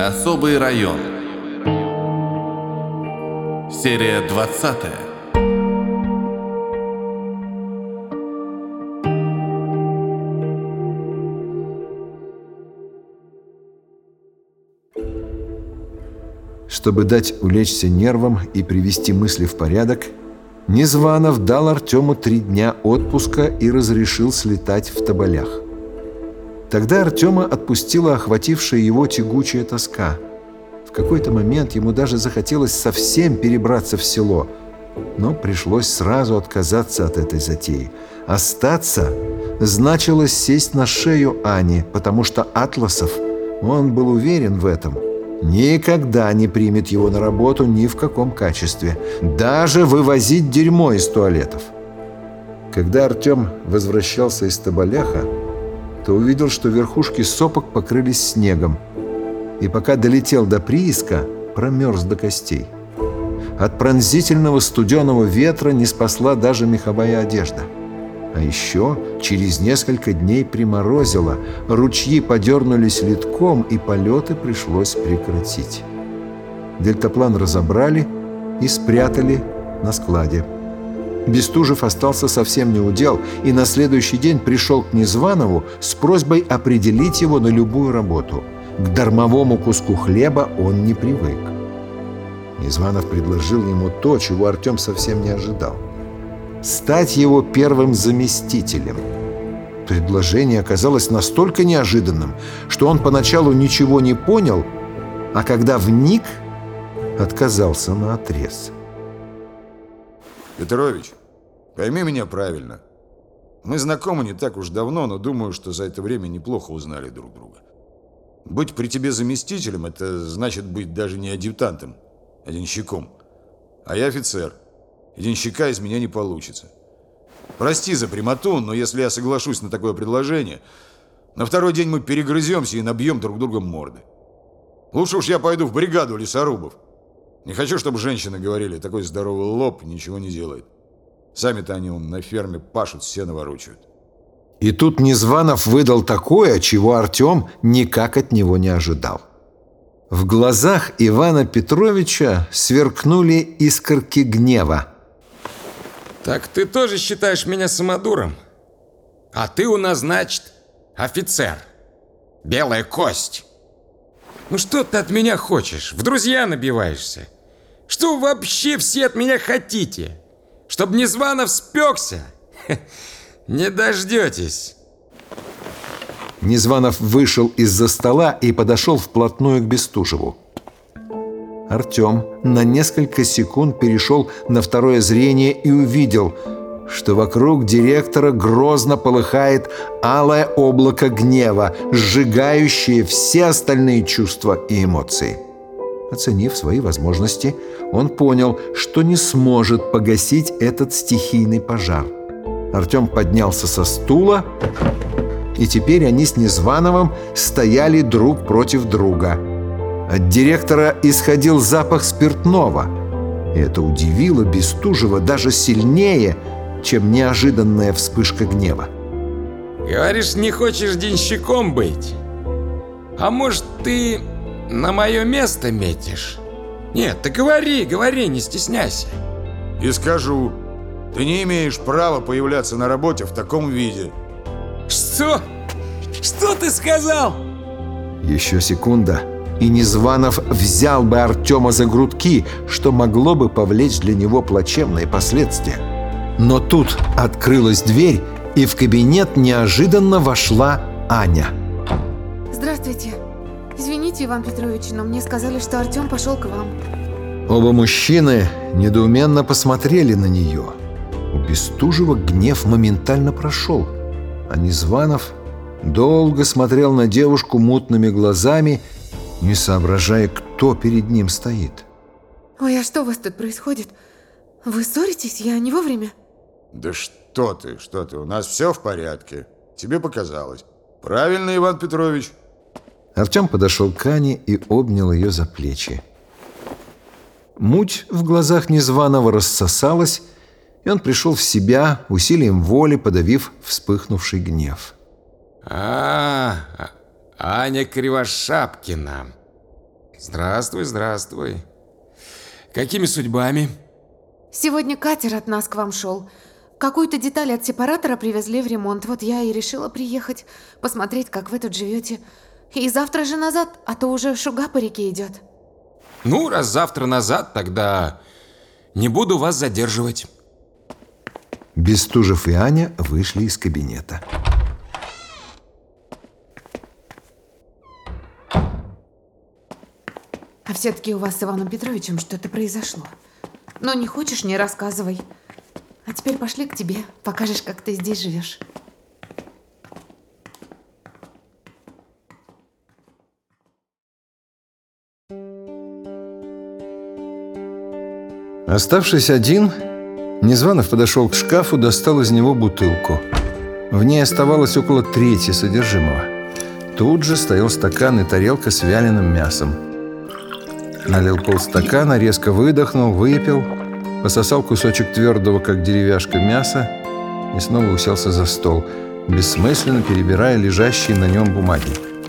Особый район. Серия 20. Чтобы дать улечься нервам и привести мысли в порядок, Незванов дал Артему 3 дня отпуска и разрешил слетать в Тоболях. Тогда Артема отпустила охватившая его тягучая тоска. В какой-то момент ему даже захотелось совсем перебраться в село, но пришлось сразу отказаться от этой затеи. Остаться значило сесть на шею Ани, потому что Атласов, он был уверен в этом, никогда не примет его на работу ни в каком качестве, даже вывозить дерьмо из туалетов. Когда Артем возвращался из Тоболяха, то увидел, что верхушки сопок покрылись снегом, и пока долетел до прииска, промерз до костей. От пронзительного студеного ветра не спасла даже меховая одежда. А еще через несколько дней приморозило, ручьи подернулись ледком, и полеты пришлось прекратить. Дельтаплан разобрали и спрятали на складе. Бестужев остался совсем неудел и на следующий день пришел к Незванову с просьбой определить его на любую работу. К дармовому куску хлеба он не привык. Незванов предложил ему то, чего Артем совсем не ожидал: стать его первым заместителем. Предложение оказалось настолько неожиданным, что он поначалу ничего не понял, а когда вник, отказался наотрез. Петрович, пойми меня правильно. Мы знакомы не так уж давно, но думаю, что за это время неплохо узнали друг друга. Быть при тебе заместителем – это значит быть даже не адъютантом, а денщиком. А я офицер. И денщика из меня не получится. Прости за прямоту, но если я соглашусь на такое предложение, на второй день мы перегрыземся и набьем друг друга морды. Лучше уж я пойду в бригаду лесорубов. Не хочу, чтобы женщины говорили: такой здоровый лоб ничего не делает. Сами-то они на ферме пашут, сено ворочают. И тут Незванов выдал такое, чего Артем никак от него не ожидал. В глазах Ивана Петровича сверкнули искорки гнева. Так ты тоже считаешь меня самодуром? А ты у нас, значит, офицер. Белая кость. Ну что ты от меня хочешь? В друзья набиваешься? Что вообще все от меня хотите? Чтоб Незванов спекся? Не дождетесь. Незванов вышел из-за стола и подошел вплотную к Бестужеву. Артем на несколько секунд перешел на второе зрение и увидел, что вокруг директора грозно полыхает алое облако гнева, сжигающее все остальные чувства и эмоции. Оценив свои возможности, он понял, что не сможет погасить этот стихийный пожар. Артем поднялся со стула, и теперь они с Незвановым стояли друг против друга. От директора исходил запах спиртного, и это удивило Бестужева даже сильнее, чем неожиданная вспышка гнева. Говоришь, не хочешь денщиком быть? А может, ты на мое место метишь? Нет, ты говори, не стесняйся. И скажу, ты не имеешь права появляться на работе в таком виде. Что? Что ты сказал? Еще секунда, и Незванов взял бы Артема за грудки, что могло бы повлечь для него плачевные последствия. Но тут открылась дверь, и в кабинет неожиданно вошла Аня. Здравствуйте. Извините, Иван Петрович, но мне сказали, что Артем пошел к вам. Оба мужчины недоуменно посмотрели на нее. У Бестужева гнев моментально прошел, а Незванов долго смотрел на девушку мутными глазами, не соображая, кто перед ним стоит. Ой, а что у вас тут происходит? Вы ссоритесь? Я не вовремя? Да что ты, у нас все в порядке. Тебе показалось. Правильно, Иван Петрович. Артем подошел к Ане и обнял ее за плечи. Муть в глазах Незваного рассосалась, и он пришел в себя, усилием воли подавив вспыхнувший гнев. Аня Кривошапкина. Здравствуй, здравствуй. Какими судьбами? Сегодня катер от нас к вам шел. Какую-то деталь от сепаратора привезли в ремонт. Вот я и решила приехать, посмотреть, как вы тут живете. И завтра же назад, а то уже шуга по реке идет. Ну, раз завтра назад, тогда не буду вас задерживать. Бестужев и Аня вышли из кабинета. А все-таки у вас с Иваном Петровичем что-то произошло. Но не хочешь, не рассказывай. А теперь пошли к тебе, покажешь, как ты здесь живешь. Оставшись один, Незванов подошел к шкафу, достал из него бутылку. В ней оставалось около трети содержимого. Тут же стоял стакан и тарелка с вяленым мясом. Налил полстакана, резко выдохнул, выпил, пососал кусочек твердого, как деревяшка, мяса и снова уселся за стол, бессмысленно перебирая лежащие на нем бумаги.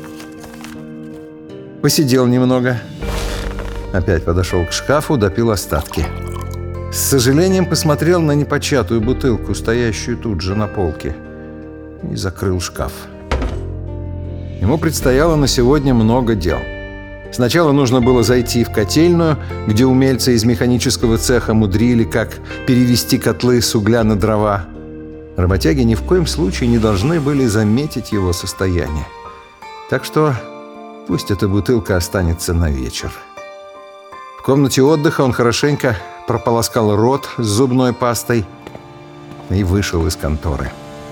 Посидел немного, опять подошел к шкафу, допил остатки. С сожалением посмотрел на непочатую бутылку, стоящую тут же на полке, и закрыл шкаф. Ему предстояло на сегодня много дел. Сначала нужно было зайти в котельную, где умельцы из механического цеха мудрили, как перевести котлы с угля на дрова. Работяги ни в коем случае не должны были заметить его состояние. Так что пусть эта бутылка останется на вечер. В комнате отдыха он хорошенько прополоскал рот с зубной пастой и вышел из конторы.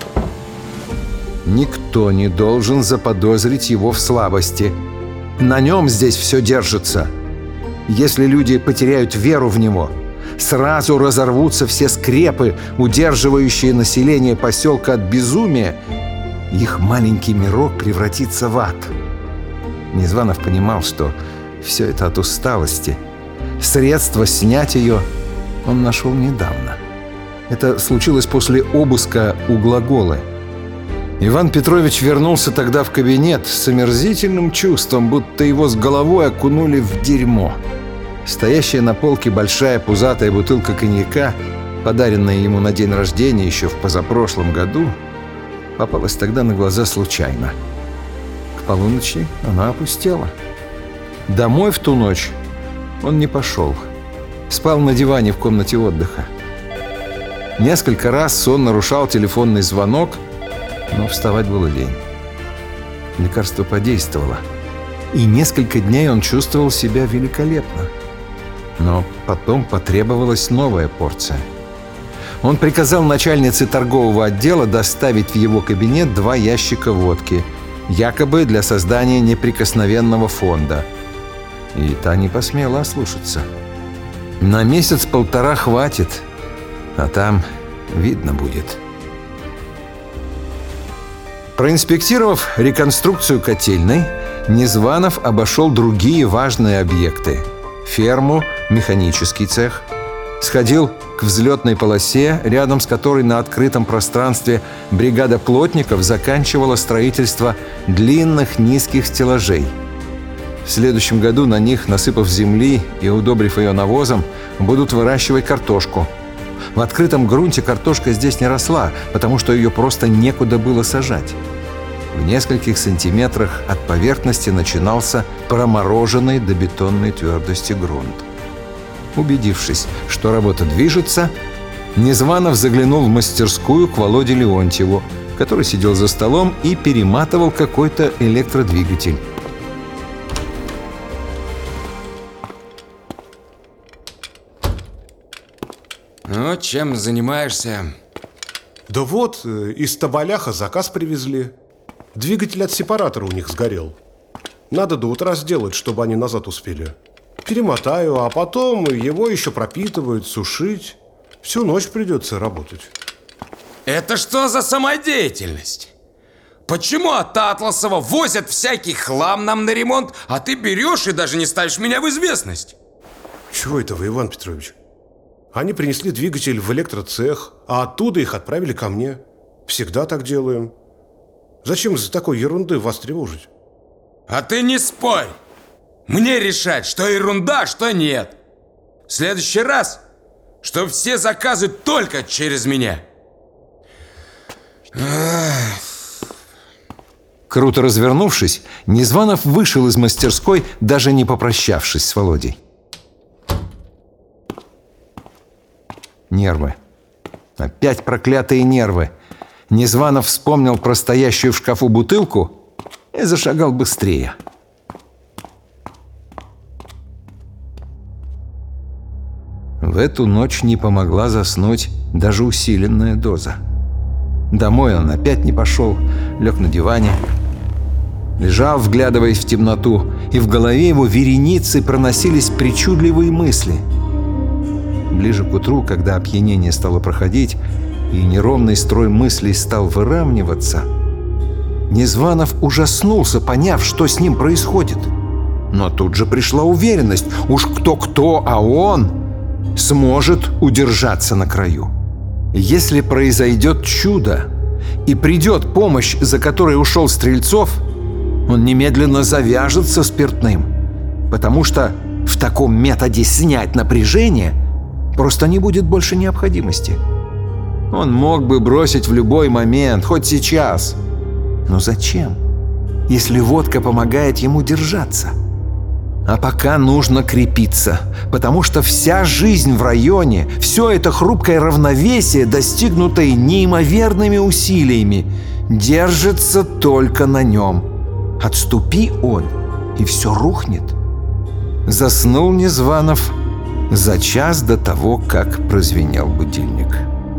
Никто не должен заподозрить его в слабости. На нем здесь все держится. Если люди потеряют веру в него, сразу разорвутся все скрепы, удерживающие население поселка от безумия. Их маленький мирок превратится в ад. Незванов понимал, что все это от усталости. Средство снять ее он нашел недавно. Это случилось после обыска у Глаголы. Иван Петрович вернулся тогда в кабинет с омерзительным чувством, будто его с головой окунули в дерьмо. Стоящая на полке большая пузатая бутылка коньяка, подаренная ему на день рождения еще в позапрошлом году, попалась тогда на глаза случайно. К полуночи она опустела. Домой в ту ночь он не пошел. Спал на диване в комнате отдыха. Несколько раз сон нарушал телефонный звонок, но вставать было лень. Лекарство подействовало. И несколько дней он чувствовал себя великолепно. Но потом потребовалась новая порция. Он приказал начальнице торгового отдела доставить в его кабинет 2 ящика водки, якобы для создания неприкосновенного фонда. И та не посмела ослушаться. На месяц-полтора хватит, а там видно будет. Проинспектировав реконструкцию котельной, Незванов обошел другие важные объекты: ферму, механический цех. Сходил к взлетной полосе, рядом с которой на открытом пространстве бригада плотников заканчивала строительство длинных низких стеллажей. В следующем году на них, насыпав земли и удобрив ее навозом, будут выращивать картошку. В открытом грунте картошка здесь не росла, потому что ее просто некуда было сажать. В нескольких сантиметрах от поверхности начинался промороженный до бетонной твердости грунт. Убедившись, что работа движется, Незванов заглянул в мастерскую к Володе Леонтьеву, который сидел за столом и перематывал какой-то электродвигатель. Ну, чем занимаешься? Да вот, из Тоболяха заказ привезли. Двигатель от сепаратора у них сгорел. Надо до утра сделать, чтобы они назад успели. Перемотаю, а потом его еще пропитывают, сушить. Всю ночь придется работать. Это что за самодеятельность? Почему от Атласова возят всякий хлам нам на ремонт, а ты берешь и даже не ставишь меня в известность? Чего это вы, Иван Петрович? Они принесли двигатель в электроцех, а оттуда их отправили ко мне. Всегда так делаем. Зачем из-за такой ерунды вас тревожить? А ты не спорь. Мне решать, что ерунда, что нет. В следующий раз, чтоб все заказы только через меня. Круто развернувшись, Незванов вышел из мастерской, даже не попрощавшись с Володей. Нервы. Опять проклятые нервы. Незванов вспомнил про стоящую в шкафу бутылку и зашагал быстрее. В эту ночь не помогла заснуть даже усиленная доза. Домой он опять не пошел, лег на диване, лежал, вглядываясь в темноту, и в голове его вереницей проносились причудливые мысли. Ближе к утру, когда опьянение стало проходить и неровный строй мыслей стал выравниваться, Незванов ужаснулся, поняв, что с ним происходит. Но тут же пришла уверенность, уж кто-кто, а он сможет удержаться на краю. Если произойдет чудо и придет помощь, за которой ушел Стрельцов, он немедленно завяжет со спиртным, потому что в таком методе снять напряжение просто не будет больше необходимости. Он мог бы бросить в любой момент, хоть сейчас. Но зачем, если водка помогает ему держаться? А пока нужно крепиться, потому что вся жизнь в районе, все это хрупкое равновесие, достигнутое неимоверными усилиями, держится только на нем. Отступи он, и все рухнет. Заснул Незванов за час до того, как прозвенел будильник.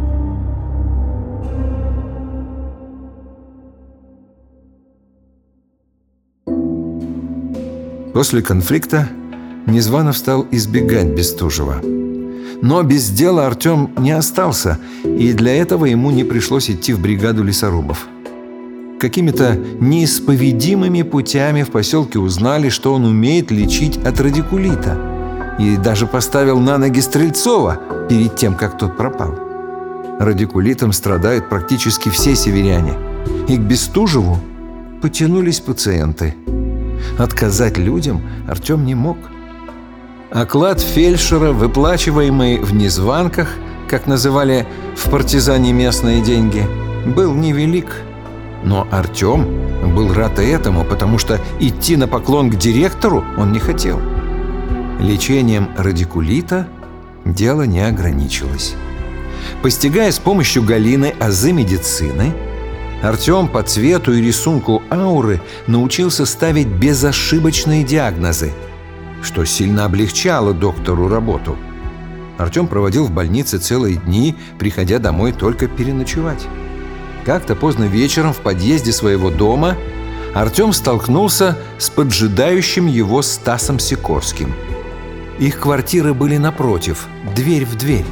После конфликта Незванов стал избегать Бестужева. Но без дела Артем не остался, и для этого ему не пришлось идти в бригаду лесорубов. Какими-то неисповедимыми путями в поселке узнали, что он умеет лечить от радикулита, и даже поставил на ноги Стрельцова перед тем, как тот пропал. Радикулитом страдают практически все северяне, и к Бестужеву потянулись пациенты. Отказать людям Артем не мог. Оклад фельдшера, выплачиваемый в незванках, как называли в партизане местные деньги, был невелик. Но Артем был рад этому, потому что идти на поклон к директору он не хотел. Лечением радикулита дело не ограничилось. Постигая с помощью Галины азы медицины, Артем по цвету и рисунку ауры научился ставить безошибочные диагнозы, что сильно облегчало доктору работу. Артем проводил в больнице целые дни, приходя домой только переночевать. Как-то поздно вечером в подъезде своего дома Артем столкнулся с поджидающим его Стасом Сикорским. Их квартиры были напротив, дверь в дверь.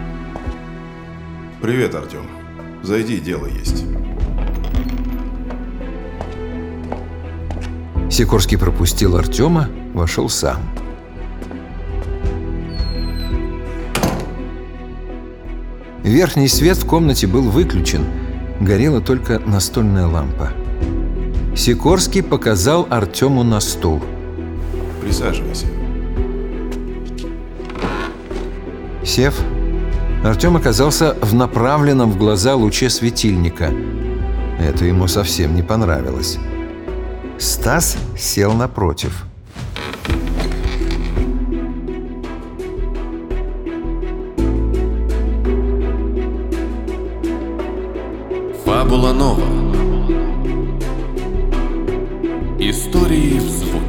Привет, Артем. Зайди, дело есть. Сикорский пропустил Артема, вошел сам. Верхний свет в комнате был выключен, горела только настольная лампа. Сикорский показал Артему на стул. Присаживайся. Сев, Артем оказался в направленном в глаза луче светильника. Это ему совсем не понравилось. Стас сел напротив. Фабула нова. Истории в звуке.